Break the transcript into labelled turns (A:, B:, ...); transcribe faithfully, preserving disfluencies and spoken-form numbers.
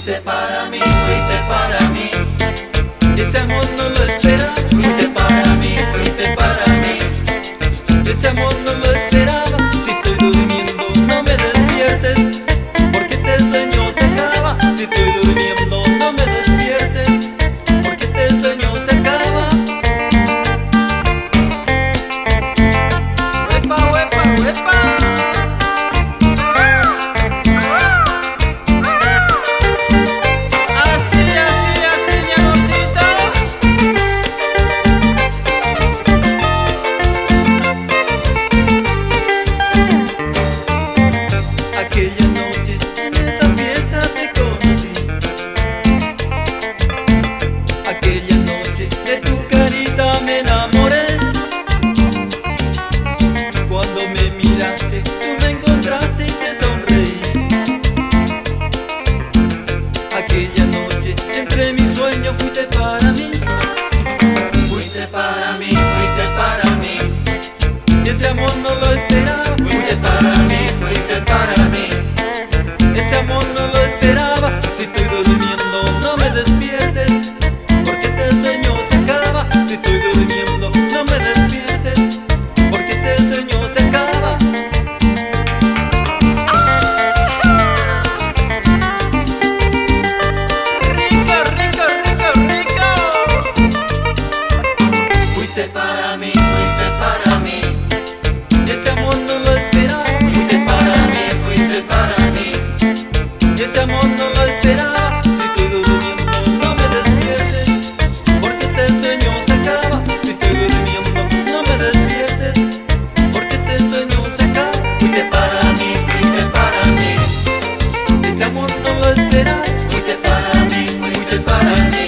A: Fuiste para mí, fuiste para mí. Ese amor no lo esperaba. Fuiste para mí, fuiste para mí. Ese amor no lo esperaba. Si estoy durmiendo no me despiertes, porque este sueño se acaba. Si estoy durmiendo no me despiertes, porque este sueño se acaba.
B: ¡Huepa, huepa, huepa!
A: Aquella noche en esa fiesta te conocí. Aquella noche de tu carita me enamoré. Cuando me miraste, tú me encontraste y te sonreí. Aquella noche entre mis sueños fuiste para mí. Fuiste para mí, fuiste para mí. Ese amor no lo esperaba. Fuiste para mí, fuiste para mí. Ese amor no lo esperaba. Si estoy durmiendo no me despiertes, porque este sueño se acaba. Si estoy durmiendo no me despiertes, porque este sueño se acaba.
B: ¡Rico, rico, rico, rico!
A: Fuiste para mí, fuiste para mí. Ese amor no lo esperaba. Fuiste para mí, fuiste para mí. Ese amor no lo esperaba. Si estoy durmiendo no me despiertes, porque este sueño se acaba. Si estoy durmiendo no me despiertes, porque este sueño se acaba. Fuiste para mí, fuiste para mí. Ese amor no lo esperaba. Fuiste para mí, fuiste para mí.